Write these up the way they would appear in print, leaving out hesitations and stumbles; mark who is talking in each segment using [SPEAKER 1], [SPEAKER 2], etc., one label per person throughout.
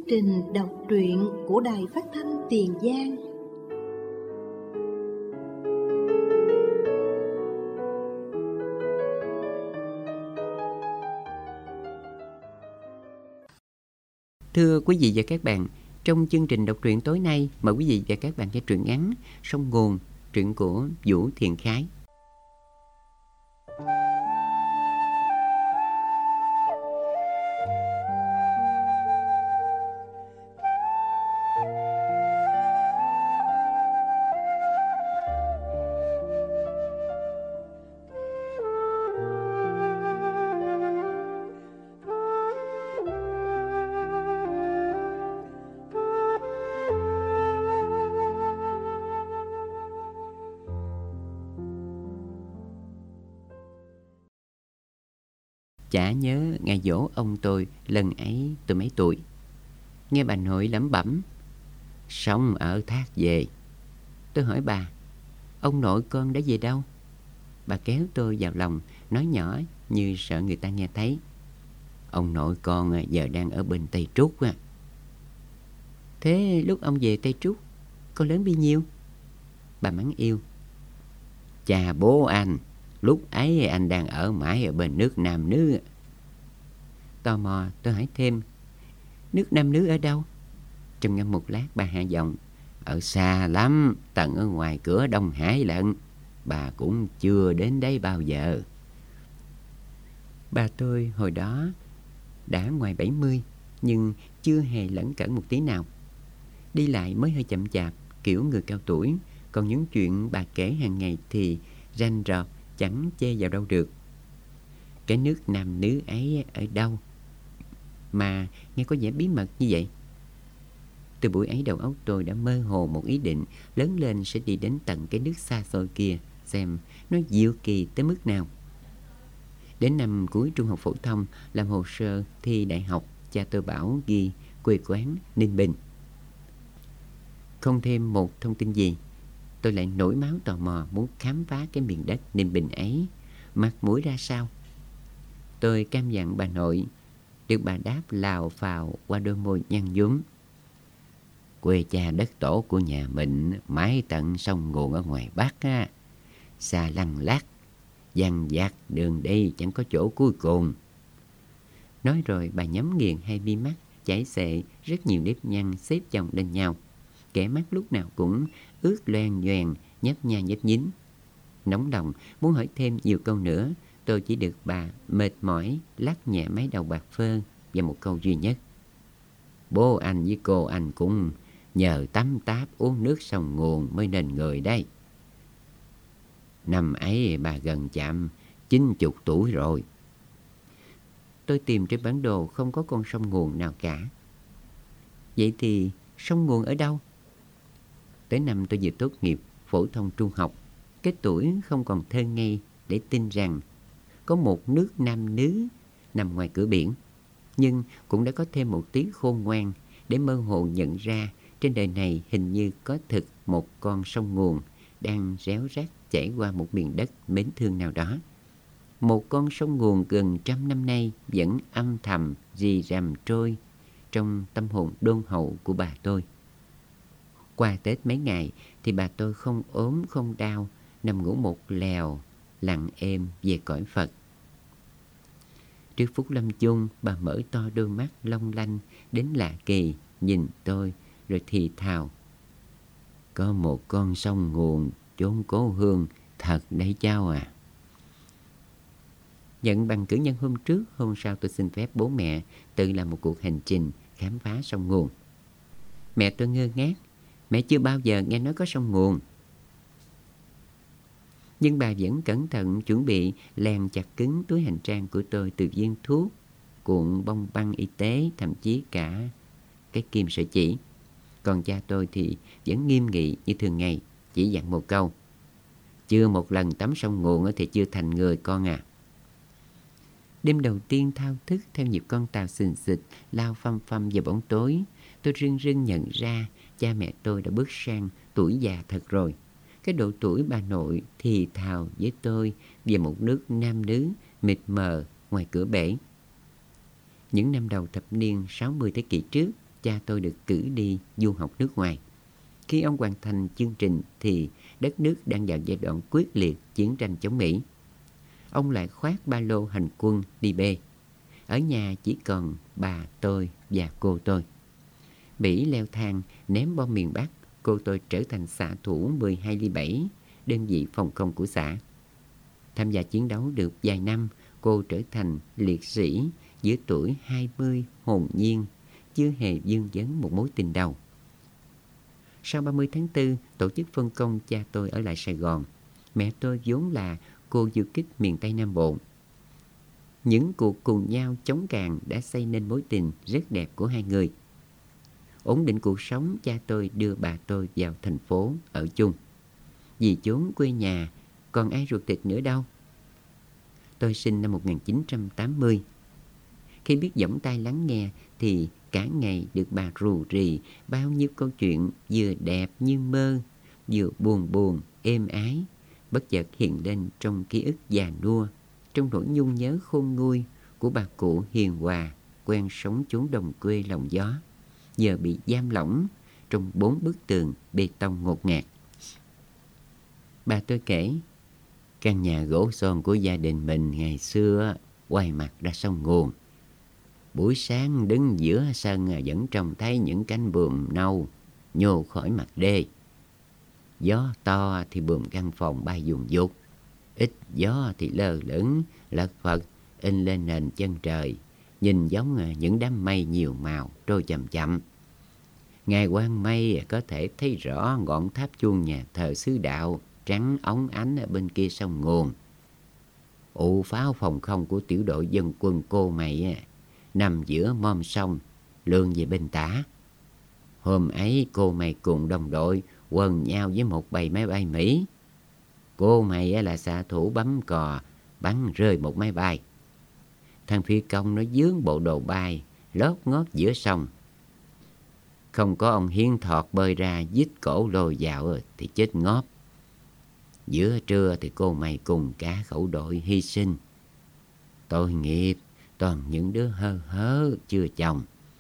[SPEAKER 1] trình đọc truyện của Đài Phát thanh Tiền Giang.
[SPEAKER 2] Thưa quý vị và các bạn, trong chương trình đọc truyện tối nay, mời quý vị và các bạn nghe truyện ngắn Sông Nguồn, truyện của Vũ Thiện Khái. Chả nhớ ngày dỗ ông tôi lần ấy tôi mấy tuổi. Nghe bà nội lẩm bẩm: "Sống ở Thác về." Tôi hỏi bà: "Ông nội con đã về đâu?" Bà kéo tôi vào lòng, nói nhỏ như sợ người ta nghe thấy: "Ông nội con giờ đang ở bên Tây Trúc á." "Thế lúc ông về Tây Trúc, con lớn bao nhiêu?" Bà mắng yêu: "Cha bố anh, lúc ấy anh đang ở mãi ở bên nước Nam Nước." Tò mò tôi hỏi thêm: "Nước Nam Nước ở đâu?" Trầm ngâm một lát bà hạ giọng: "Ở xa lắm, tận ở ngoài cửa Đông Hải lận. Bà cũng chưa đến đấy bao giờ." Bà tôi hồi đó đã ngoài 70, nhưng chưa hề lẩn cẩn một tí nào. Đi lại mới hơi chậm chạp, kiểu người cao tuổi. Còn những chuyện bà kể hàng ngày thì ranh rọt, chẳng chê vào đâu được. Cái nước Nam Nước ấy ở đâu mà nghe có vẻ bí mật như vậy? Từ buổi ấy đầu óc tôi đã mơ hồ một ý định lớn lên sẽ đi đến tận cái nước xa xôi kia, xem nó diệu kỳ tới mức nào. Đến năm cuối trung học phổ thông, làm hồ sơ thi đại học, cha tôi bảo ghi quê quán Ninh Bình. Không thêm một thông tin gì, tôi lại nổi máu tò mò muốn khám phá cái miền đất Ninh Bình ấy, mặt mũi ra sao. Tôi cam dặn bà nội, được bà đáp lào phào qua đôi môi nhăn nhúm: "Quê cha đất tổ của nhà mình mãi tận sông Nguồn ở ngoài Bắc á, xa lăng lắc, dằn vặt, đường đi chẳng có chỗ cuối cùng." Nói rồi bà nhắm nghiền hai mi mắt chảy xệ rất nhiều nếp nhăn xếp chồng lên nhau, kẻ mắt lúc nào cũng ướt loen nhoèn, nhấp nha nhấp nhín. Nóng lòng muốn hỏi thêm nhiều câu nữa, tôi chỉ được bà mệt mỏi lắc nhẹ mái đầu bạc phơ và một câu duy nhất: "Bố anh với cô anh cũng nhờ tắm táp uống nước sông Nguồn mới nên người đây. Năm ấy bà gần chạm 90 tuổi rồi." Tôi tìm trên bản đồ không có con sông Nguồn nào cả. Vậy thì sông Nguồn ở đâu? Tới năm tôi vừa tốt nghiệp phổ thông trung học, cái tuổi không còn thơ ngây để tin rằng có một nước Nam Nước nằm ngoài cửa biển, nhưng cũng đã có thêm một tí khôn ngoan để mơ hồ nhận ra trên đời này hình như có thực một con sông Nguồn đang réo rắt chảy qua một miền đất mến thương nào đó. Một con sông Nguồn gần 100 năm nay vẫn âm thầm rì rầm trôi trong tâm hồn đôn hậu của bà tôi. Qua Tết mấy ngày thì bà tôi không ốm không đau, nằm ngủ một lèo, lặng êm về cõi Phật. Trước phút lâm chung, bà mở to đôi mắt long lanh đến lạ kỳ nhìn tôi rồi thì thào: "Có một con sông Nguồn chốn cố hương thật đấy cháu à." Nhận bằng cử nhân hôm trước, hôm sau tôi xin phép bố mẹ tự làm một cuộc hành trình khám phá sông Nguồn. Mẹ tôi ngơ ngác: "Mẹ chưa bao giờ nghe nói có sông Nguồn." Nhưng bà vẫn cẩn thận chuẩn bị lèn chặt cứng túi hành trang của tôi từ viên thuốc, cuộn bông băng y tế, thậm chí cả cái kim sợi chỉ. Còn cha tôi thì vẫn nghiêm nghị như thường ngày, chỉ dặn một câu: "Chưa một lần tắm sông Nguồn thì chưa thành người con à." Đêm đầu tiên thao thức theo nhịp con tàu xình xịch lao phăm phăm vào bóng tối, tôi rưng rưng nhận ra cha mẹ tôi đã bước sang tuổi già thật rồi. Cái độ tuổi bà nội thì thào với tôi về một nước Nam Nước mịt mờ ngoài cửa bể. Những năm đầu thập niên 60 thế kỷ trước, cha tôi được cử đi du học nước ngoài. Khi ông hoàn thành chương trình thì đất nước đang vào giai đoạn quyết liệt chiến tranh chống Mỹ. Ông lại khoác ba lô hành quân đi bê. Ở nhà chỉ còn bà tôi và cô tôi. Mỹ leo thang ném bom miền Bắc, cô tôi trở thành xạ thủ 12 ly 7, đơn vị phòng không của xã. Tham gia chiến đấu được vài năm, cô trở thành liệt sĩ giữa tuổi 20 hồn nhiên, chưa hề vương vấn một mối tình đầu. Sau 30 tháng 4, tổ chức phân công cha tôi ở lại Sài Gòn. Mẹ tôi vốn là cô du kích miền Tây Nam Bộ. Những cuộc cùng nhau chống càn đã xây nên mối tình rất đẹp của hai người. Ổn định cuộc sống, cha tôi đưa bà tôi vào thành phố ở chung. Vì chốn quê nhà, còn ai ruột thịt nữa đâu. Tôi sinh năm 1980. Khi biết giỏng tai lắng nghe thì cả ngày được bà rù rì bao nhiêu câu chuyện vừa đẹp như mơ, vừa buồn buồn, êm ái, bất chợt hiện lên trong ký ức già nua, trong nỗi nhung nhớ khôn nguôi của bà cụ hiền hòa, quen sống chốn đồng quê lòng gió, giờ bị giam lỏng trong 4 bức tường bê tông ngột ngạt. Bà tôi kể, căn nhà gỗ son của gia đình mình ngày xưa quay mặt ra sông Nguồn. Buổi sáng đứng giữa sân vẫn trông thấy những cánh buồm nâu nhô khỏi mặt đê. Gió to thì buồm căn phòng bay vùng vụt, ít gió thì lơ lửng lật phật in lên nền chân trời, nhìn giống những đám mây nhiều màu trôi chậm chậm. Ngày quang mây có thể thấy rõ ngọn tháp chuông nhà thờ xứ đạo trắng óng ánh ở bên kia sông Nguồn. Ụ pháo phòng không của tiểu đội dân quân Cô Mày nằm giữa mom sông lượn về bên tả. Hôm ấy Cô Mày cùng đồng đội quần nhau với một bầy máy bay Mỹ. Cô Mày là xạ thủ bấm cò bắn rơi một máy bay. Thằng phi công nó dướng bộ đồ bay lót ngót giữa sông. Không có ông Hiến Thọt bơi ra dít cổ lôi vào thì chết ngóp. Giữa trưa thì Cô Mày cùng cả khẩu đội hy sinh. Tội nghiệp, toàn những đứa hơ hớ chưa chồng.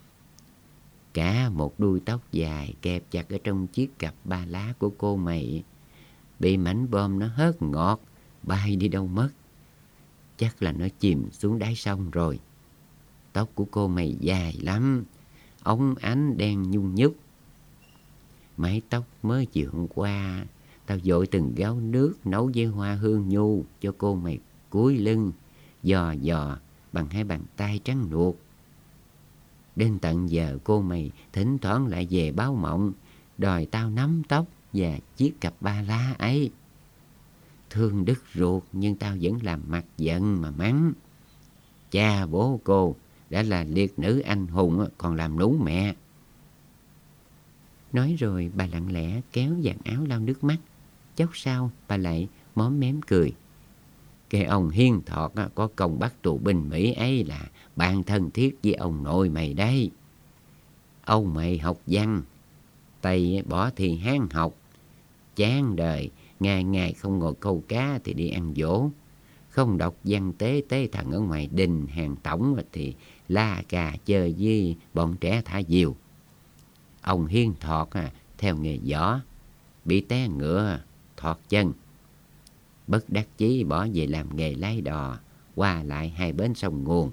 [SPEAKER 2] Cả một đuôi tóc dài kẹp chặt ở trong chiếc cặp ba lá của Cô Mày bị mảnh bom nó hớt ngọt, bay đi đâu mất. Chắc là nó chìm xuống đáy sông rồi. Tóc của Cô Mày dài lắm, óng ánh đen nhung nhúc. Mái tóc mới chiều hôm qua tao dội từng gáo nước nấu với hoa hương nhu cho Cô Mày cúi lưng dò dò bằng hai bàn tay trắng nuột. Đến tận giờ Cô Mày thỉnh thoảng lại về báo mộng đòi tao nắm tóc và chiếc cặp ba lá ấy. Thương đứt ruột nhưng tao vẫn làm mặt giận mà mắng. Cha bố cô đã là liệt nữ anh hùng còn làm nú mẹ. Nói rồi bà lặng lẽ kéo dàn áo lau nước mắt. Chốc sau bà lại móm mém cười. Cái ông Hiến Thọt có công bắt tù binh Mỹ ấy là bạn thân thiết với ông nội mày đấy. Ông mày học văn, Tây bỏ thì Hán học. Chán đời, ngày ngày không ngồi câu cá thì đi ăn dỗ. Không đọc văn tế tế thần ở ngoài đình hàng tổng thì la cà chơi với bọn trẻ thả diều. Ông Hiến Thọt theo nghề võ, bị té ngựa, thọt chân. Bất đắc chí bỏ về làm nghề lái đò, qua lại hai bến sông Nguồn.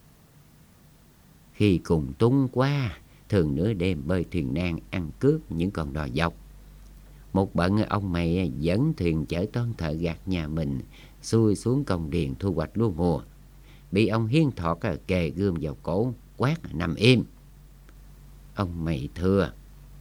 [SPEAKER 2] Khi cùng túng quá, thường nửa đêm bơi thuyền nan ăn cướp những con đò dọc. Một bận ông mày dẫn thuyền chở toan thợ gặt nhà mình xuôi xuống công điền thu hoạch lúa mùa. Bị ông Hiến Thọt kề gươm vào cổ, quát nằm im. Ông mày thưa: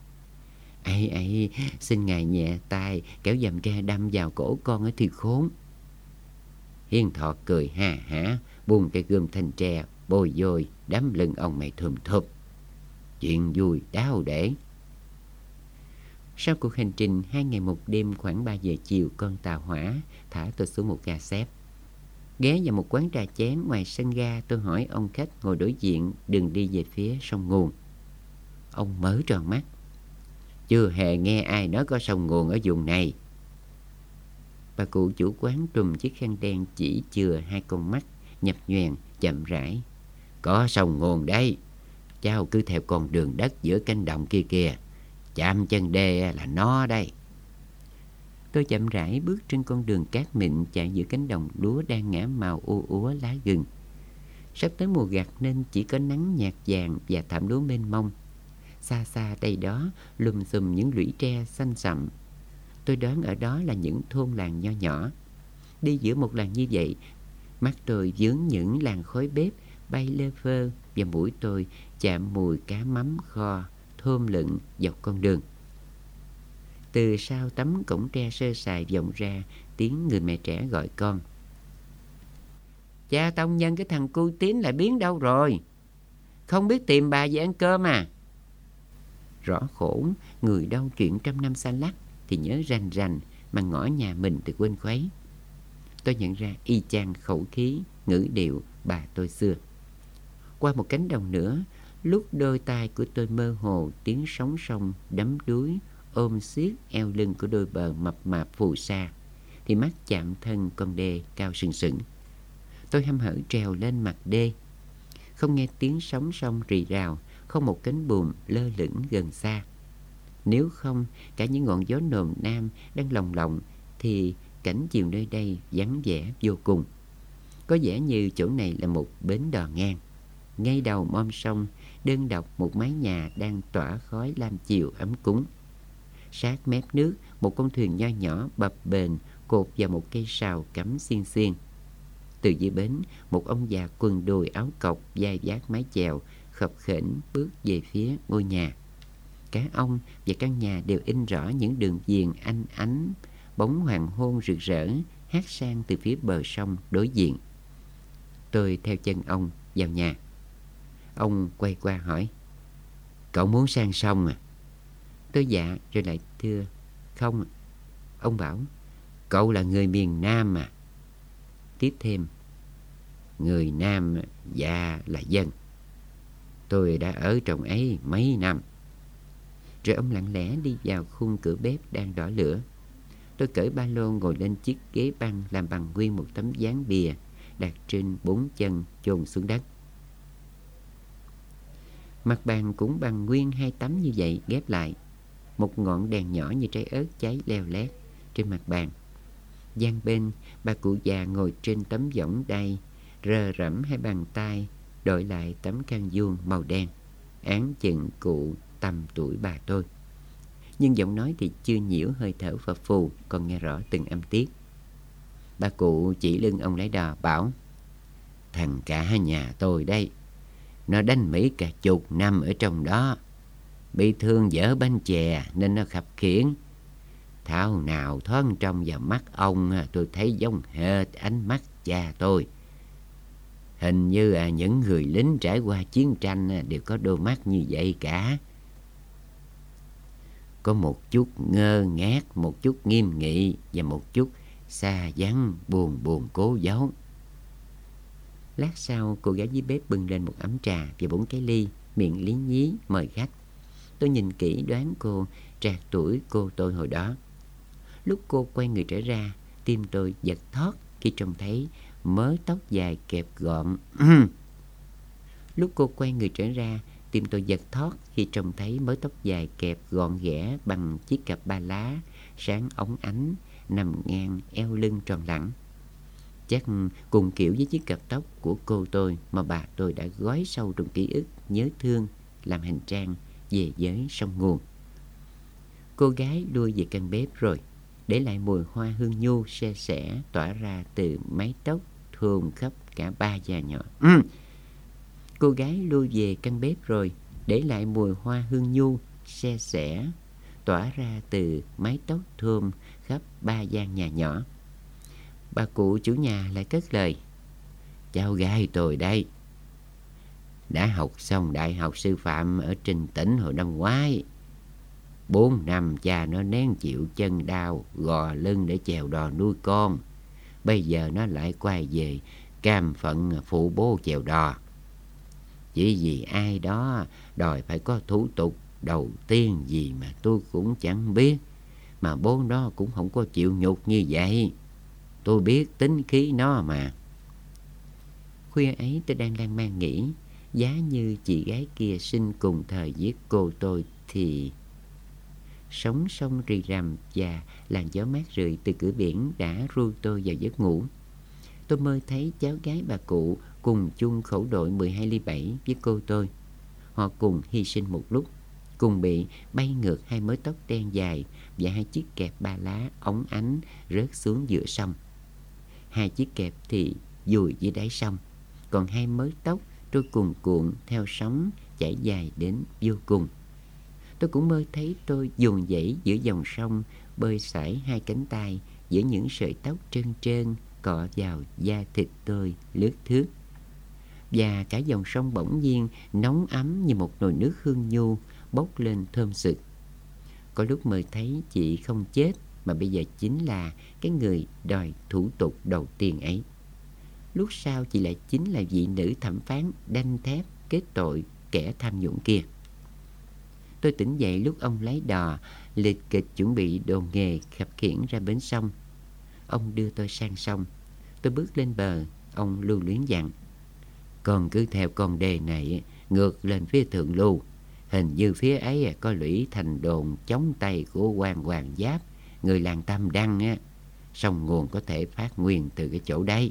[SPEAKER 2] ấy xin ngài nhẹ tay, kéo dầm tre đâm vào cổ con ấy thì khốn. Hiến Thọt cười ha hả, buông cây gươm thanh tre bôi vôi đấm lưng ông mày thùm thụp. Chuyện vui đáo để. Sau cuộc hành trình 2 ngày 1 đêm, khoảng 3 giờ chiều, con tàu hỏa thả tôi xuống một ga xếp. Ghé vào một quán trà chén ngoài sân ga, tôi hỏi ông khách ngồi đối diện đường đi về phía sông Nguồn. Ông mở tròn mắt. Chưa hề nghe ai nói có sông Nguồn ở vùng này. Bà cụ chủ quán trùm chiếc khăn đen chỉ chừa 2 con mắt nhập nhoèn chậm rãi. Có sông Nguồn đây.
[SPEAKER 3] cháu cứ theo con đường đất giữa cánh đồng kia kìa. Chạm chân đê là nó đây.
[SPEAKER 2] Tôi chậm rãi bước trên con đường cát mịn chạy giữa cánh đồng lúa đang ngả màu u úa lá gừng. Sắp tới mùa gặt nên chỉ có nắng nhạt vàng và thảm lúa mênh mông. Xa xa đây đó lùm xùm những lũy tre xanh sậm. Tôi đoán ở đó là những thôn làng nho nhỏ. Đi giữa một làng như vậy, mắt tôi vướng những làn khói bếp bay lơ phơ và mũi tôi chạm mùi cá mắm kho thơm lựng dọc con đường. Từ sau tấm cổng tre sơ sài vọng ra tiếng người mẹ trẻ gọi con. Cha tông nhân cái thằng cu Tín lại biến đâu rồi? Không biết tìm bà về ăn cơm à? Rõ khổ, người đâu chuyện trăm năm xa lắc thì nhớ rành rành mà ngõ nhà mình thì quên khuấy. Tôi nhận ra y chang khẩu khí, ngữ điệu bà tôi xưa. Qua một cánh đồng nữa, lúc đôi tai của tôi mơ hồ tiếng sóng sông đắm đuối ôm xiết eo lưng của đôi bờ mập mạp phù sa, thì mắt chạm thân con đê cao sừng sững. Tôi hăm hở trèo lên mặt đê. Không nghe tiếng sóng sông rì rào, không một cánh buồm lơ lửng gần xa. Nếu không, cả những ngọn gió nồm nam đang lồng lộng thì cảnh chiều nơi đây vắng vẻ vô cùng. Có vẻ như chỗ này là một bến đò ngang. Ngay đầu mom sông, đơn độc một mái nhà đang tỏa khói lam chiều ấm cúng. Sát mép nước, một con thuyền nho nhỏ bập bềnh cột vào một cây sào cắm xiên xiên. Từ dưới bến, một ông già quần đùi áo cộc vai vác mái chèo khập khểnh bước về phía ngôi nhà. Cả ông và căn nhà đều in rõ những đường viền anh ánh, bóng hoàng hôn rực rỡ hát sang từ phía bờ sông đối diện. Tôi theo chân ông vào nhà. Ông quay qua hỏi: Cậu muốn sang sông à? Tôi dạ rồi lại thưa: Không. Ông bảo: Cậu là người miền Nam à? Tiếp thêm: Người Nam dạ là dân. Tôi đã ở trong ấy mấy năm. Rồi ông lặng lẽ đi vào khung cửa bếp đang đỏ lửa. Tôi cởi ba lô ngồi lên chiếc ghế băng làm bằng nguyên một tấm ván bìa, đặt trên 4 chân chôn xuống đất. Mặt bàn cũng bằng nguyên 2 tấm như vậy ghép lại. Một ngọn đèn nhỏ như trái ớt cháy leo lét trên mặt bàn. Gian bên, bà cụ già ngồi trên tấm võng đay, rờ rẫm hai bàn tay, đội lại tấm khăn vuông màu đen. Áng chừng cụ tầm tuổi bà tôi. Nhưng giọng nói thì chưa nhiễu hơi thở phập phù, còn nghe rõ từng âm tiết. Bà cụ chỉ lưng ông lái đò bảo: Thằng cả nhà tôi đây, nó đánh Mỹ cả chục năm ở trong đó. Bị thương dở bánh chè nên nó khập khiễng. Thảo nào thoáng trong vào mắt ông tôi thấy giống hệt ánh mắt cha tôi. Hình như những người lính trải qua chiến tranh đều có đôi mắt như vậy cả. Có một chút ngơ ngác, một chút nghiêm nghị và một chút xa vắng buồn buồn cố giấu. Lát sau, cô gái dưới bếp bưng lên một ấm trà và 4 cái ly, miệng lý nhí mời khách. Tôi nhìn kỹ đoán cô trạc tuổi cô tôi hồi đó. Lúc cô quay người trở ra, tim tôi giật thót khi trông thấy mớ tóc dài kẹp gọn. Lúc cô quay người trở ra, tim tôi giật thót khi trông thấy mớ tóc dài kẹp gọn ghẽ bằng chiếc cặp ba lá sáng óng ánh nằm ngang eo lưng tròn lẳng. Chắc cùng kiểu với chiếc cặp tóc của cô tôi mà bà tôi đã gói sâu trong ký ức nhớ thương làm hành trang về với sông nguồn. Cô gái lui về căn bếp rồi, để lại mùi hoa hương nhu se sẻ tỏa ra từ mái tóc thơm khắp cả 3 gia nhỏ. Cô gái lui về căn bếp rồi, để lại mùi hoa hương nhu se sẻ tỏa ra từ mái tóc thơm khắp 3 gian nhà nhỏ. Bà cụ chủ nhà lại cất lời: Cháu gái tôi đây, đã học xong đại học sư phạm ở trên tỉnh hồi năm ngoái. 4 năm cha nó nén chịu chân đau, gò lưng để chèo đò nuôi con. Bây giờ nó lại quay về cam phận phụ bố chèo đò. Chỉ vì ai đó đòi phải có thủ tục đầu tiên gì mà tôi cũng chẳng biết, mà bố nó cũng không có chịu nhục như vậy. Tôi biết tính khí nó mà. Khuya ấy tôi đang lan man nghĩ,
[SPEAKER 3] giá như chị gái kia sinh cùng thời với cô tôi thì... Sóng sông rì rầm và làn gió mát rượi từ cửa biển đã ru tôi vào giấc ngủ. Tôi mơ thấy cháu gái bà cụ cùng chung khẩu đội 12 ly 7 với cô tôi. Họ cùng hy sinh một lúc, cùng bị bay ngược 2 mớ tóc đen dài và 2 chiếc kẹp 3 lá óng ánh rớt xuống giữa sông. 2 chiếc kẹp thì vùi dưới đáy sông, còn 2 mớ tóc trôi cuồn cuộn theo sóng chảy dài đến vô cùng. Tôi cũng mơ thấy tôi dồn dãy giữa dòng sông, bơi sải 2 cánh tay giữa những sợi tóc trơn trơn cọ vào da thịt tôi lướt thướt. Và cả dòng sông bỗng nhiên nóng ấm như một nồi nước hương nhu bốc lên thơm sực. Có lúc mơ thấy chị không chết mà bây giờ chính là cái người đòi thủ tục đầu tiên ấy. Lúc sau chị lại chính là vị nữ thẩm phán đanh thép kết tội kẻ tham nhũng kia. Tôi tỉnh dậy lúc ông lái đò lịch kịch chuẩn bị đồ nghề khập khiễng ra bến sông. Ông đưa tôi sang sông. Tôi bước lên bờ. Ông lưu luyến dặn: "Con cứ theo con đê này ngược lên phía thượng lưu. Hình như phía ấy có lũy thành đồn chống Tây của quan Hoàng Giáp, người làng Tam Đăng á. Sông nguồn có thể phát nguyên từ cái chỗ đấy."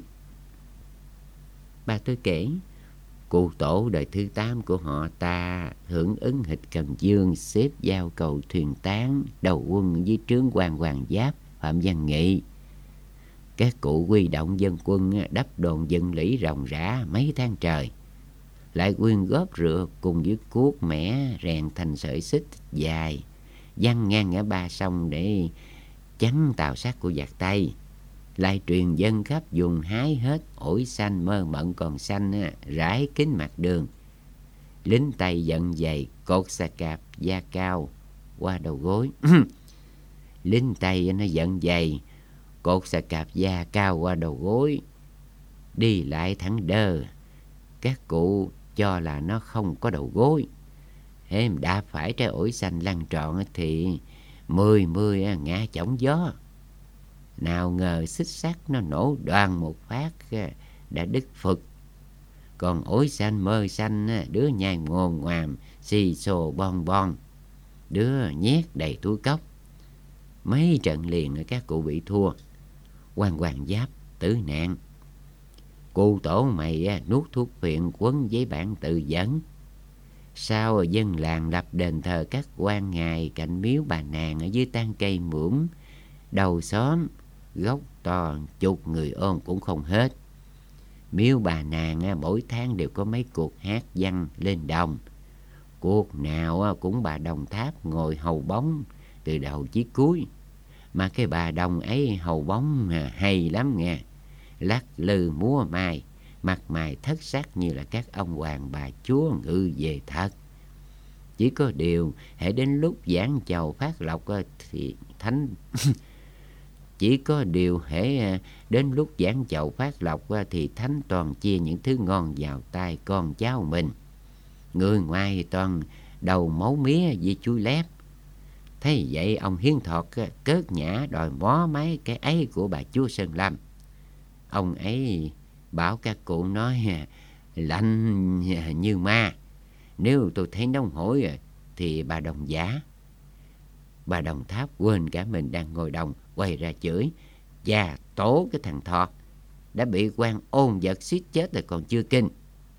[SPEAKER 3] Bà tôi kể, cụ tổ đời thứ 8 của họ ta hưởng ứng hịch Cần Dương xếp giao cầu thuyền tán đầu quân dưới trướng quan Hoàng Giáp Phạm Văn Nghị. Các cụ huy động dân quân đắp đồn dựng lũy ròng rã mấy tháng trời, lại quyên góp rượu cùng với cuốc mẻ rèn thành sợi xích dài văng ngang ở ba sông để chắn tàu sắt của giặc Tây, lại truyền dân khắp vùng hái hết ổi xanh mơ mận còn xanh rải kín mặt đường. Lính Tây giận dày cột xà cạp da cao qua đầu gối. Lính Tây nó giận dày cột xà cạp da cao qua đầu gối, đi lại thẳng đơ. Các cụ cho là nó không có đầu gối. Em đạp phải trái ổi xanh lăn trọn thì mười ngã chổng gió. Nào ngờ xích sắt nó nổ đoàng một phát đã đứt phực. Còn ổi xanh mơ xanh đứa nhai ngồn ngoàm xì xồ bon bon, đứa nhét đầy túi cốc. Mấy trận liền các cụ bị thua. Quan Hoàng Giáp tử nạn. Cụ tổ mày nuốt thuốc phiện quấn giấy bản tự dẫn. Sau dân làng lập đền thờ các quan ngài cạnh miếu bà nàng ở dưới tán cây muỗng. Đầu xóm gốc to chục người ôm cũng không hết. Miếu bà nàng mỗi tháng đều có mấy cuộc hát văn lên đồng. Cuộc nào cũng bà Đồng Tháp ngồi hầu bóng từ đầu chí cuối. Mà cái bà Đồng ấy hầu bóng hay lắm nghe. Lắc lư múa mai, mặt mày thất sắc như là các ông hoàng bà chúa ngự về thật. Chỉ có điều hễ đến lúc giảng chầu phát lộc thì thánh Chỉ có điều hễ đến lúc giảng chầu phát lộc thì thánh toàn chia những thứ ngon vào tay con cháu mình. Người ngoài toàn đầu máu mía với chuối lép. Thế vậy ông Hiến Thọt cớt nhã đòi mó mấy cái ấy của bà chúa Sơn Lâm. Ông ấy bảo các cụ nói lạnh như ma. Nếu tôi thấy nóng hổi thì bà Đồng giả. Bà Đồng Tháp quên cả mình đang ngồi đồng, quay ra chửi: "Và tố cái thằng Thọt, đã bị quan ôn vật suýt chết rồi còn chưa kinh."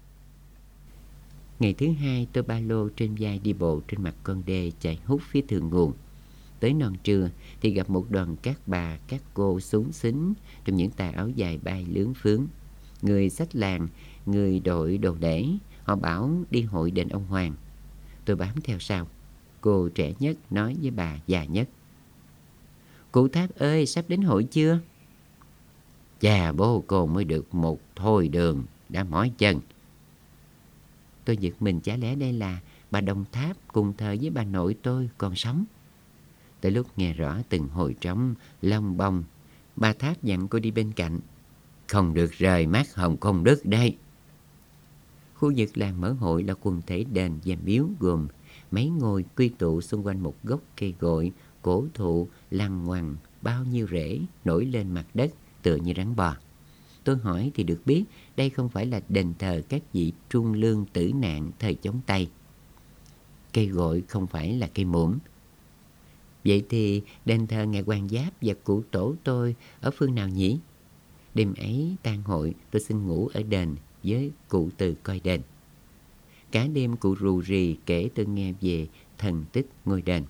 [SPEAKER 2] Ngày thứ hai, tôi ba lô trên vai đi bộ trên mặt con đê chạy hút phía thượng nguồn. Tới non trưa thì gặp một đoàn các bà, các cô xúng xính trong những tà áo dài bay lướn phướng. Người xách làng, người đội đồ lễ. Họ bảo đi hội đền ông Hoàng. Tôi bám theo sau. Cô trẻ nhất nói với bà già nhất: "Cụ Tháp ơi, sắp đến hội chưa?"
[SPEAKER 3] "Chà, bố cô mới được một thôi đường đã mỏi chân."
[SPEAKER 2] Tôi giật mình, chả lẽ đây là bà Đồng Tháp cùng thời với bà nội tôi còn sống. Tới lúc nghe rõ từng hồi trống long bông, bà Tháp dặn cô đi bên cạnh:
[SPEAKER 3] "Không được rời mắt Hồng Công Đức đây."
[SPEAKER 2] Khu vực làng mở hội là quần thể đền và miếu gồm mấy ngôi quy tụ xung quanh một gốc cây gội cổ thụ lằn ngoằn bao nhiêu rễ nổi lên mặt đất tựa như rắn bò.
[SPEAKER 3] Tôi hỏi thì được biết đây không phải là đền thờ các vị trung lương tử nạn thời chống Tây. Cây gội không phải là cây muỗng. Vậy thì đền thờ ngài Hoàng Giáp và cụ tổ tôi ở phương nào nhỉ? Đêm ấy tang hội, tôi xin ngủ ở đền với cụ Từ coi đền. Cả đêm cụ rù rì kể tôi nghe về thần tích ngôi đền.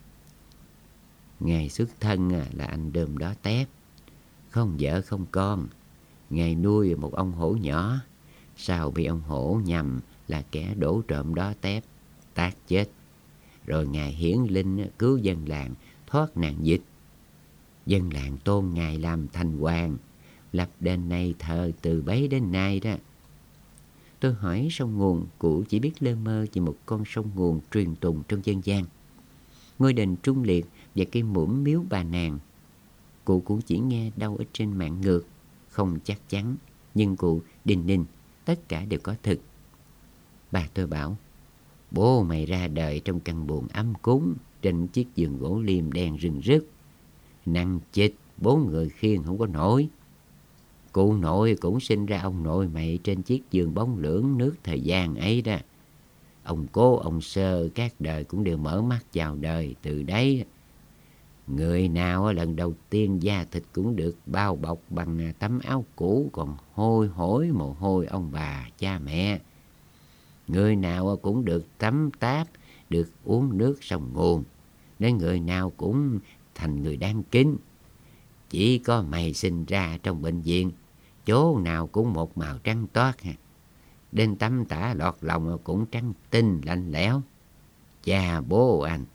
[SPEAKER 3] Ngài xuất thân là anh Đơm Đó Tép, không vợ không con. Ngài nuôi một ông hổ nhỏ, sau bị ông hổ nhầm là kẻ đổ trộm Đó Tép tát chết. Rồi Ngài hiển linh cứu dân làng thoát nạn dịch. Dân làng tôn Ngài làm thành hoàng, lập đền này thờ từ bấy đến nay đó. Tôi hỏi sông nguồn, cụ chỉ biết lơ mơ về một con sông nguồn truyền tụng trong dân gian. Ngôi đền Trung Liệt và cây muỗng miếu bà nàng, cụ cũng chỉ nghe đâu ở trên mạng ngược, không chắc chắn. Nhưng cụ đinh ninh, tất cả đều có thực. Bà tôi bảo, bố mày ra đời trong căn buồng ấm cúng, trên chiếc giường gỗ liềm đen rừng rức. Nặng chịch, 4 người khiêng không có nổi. Cụ nội cũng sinh ra ông nội mày trên chiếc giường bóng lưỡng nước thời gian ấy đó. Ông Cố, ông Sơ các đời cũng đều mở mắt chào đời từ đấy. Người nào lần đầu tiên da thịt cũng được bao bọc bằng tấm áo cũ còn hôi hổi mồ hôi ông bà cha mẹ. Người nào cũng được tắm táp, được uống nước sông nguồn. Nên người nào cũng thành người đáng kính. Chỉ có mày sinh ra trong bệnh viện, chỗ nào cũng một màu trắng toát. Đến tắm tả lọt lòng cũng trắng tinh lạnh lẽo. Cha bố anh.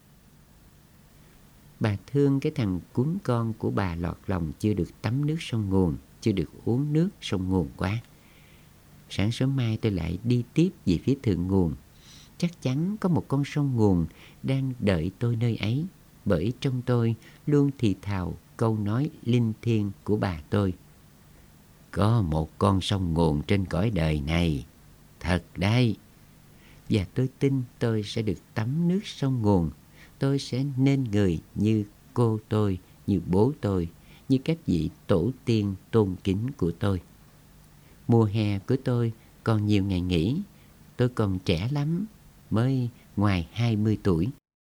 [SPEAKER 3] Bà thương cái thằng cún con của bà lọt lòng chưa được tắm nước sông nguồn, chưa được uống nước sông nguồn quá. Sáng sớm mai tôi lại đi tiếp về phía thượng nguồn. Chắc chắn có một con sông nguồn đang đợi tôi nơi ấy, bởi trong tôi luôn thì thào câu nói linh thiêng của bà tôi. Có một con sông nguồn trên cõi đời này, thật đấy. Và tôi tin tôi sẽ được tắm nước sông nguồn. Tôi sẽ nên người như cô tôi, như bố tôi, như các vị tổ tiên tôn kính của tôi. Mùa hè của tôi còn nhiều ngày nghỉ. Tôi còn trẻ lắm, mới ngoài 20 tuổi.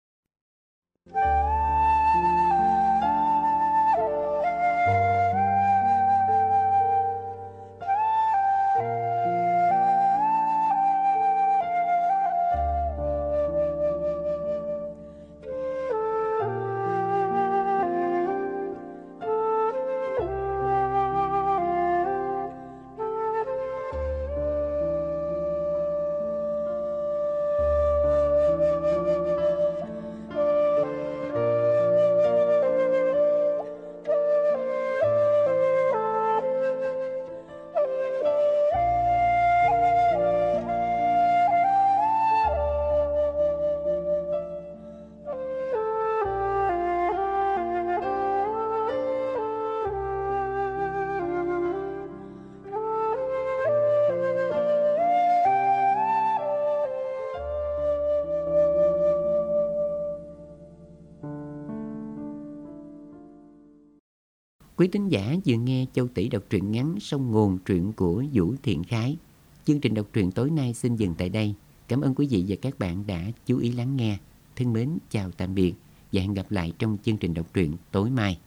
[SPEAKER 3] Quý thính giả vừa nghe Châu Tỷ đọc truyện ngắn Sông Nguồn, truyện của Vũ Thiện Khái. Chương trình đọc truyện tối nay xin dừng tại đây. Cảm ơn quý vị và các bạn đã chú ý lắng nghe. Thân mến chào tạm biệt và hẹn gặp lại trong chương trình đọc truyện tối mai.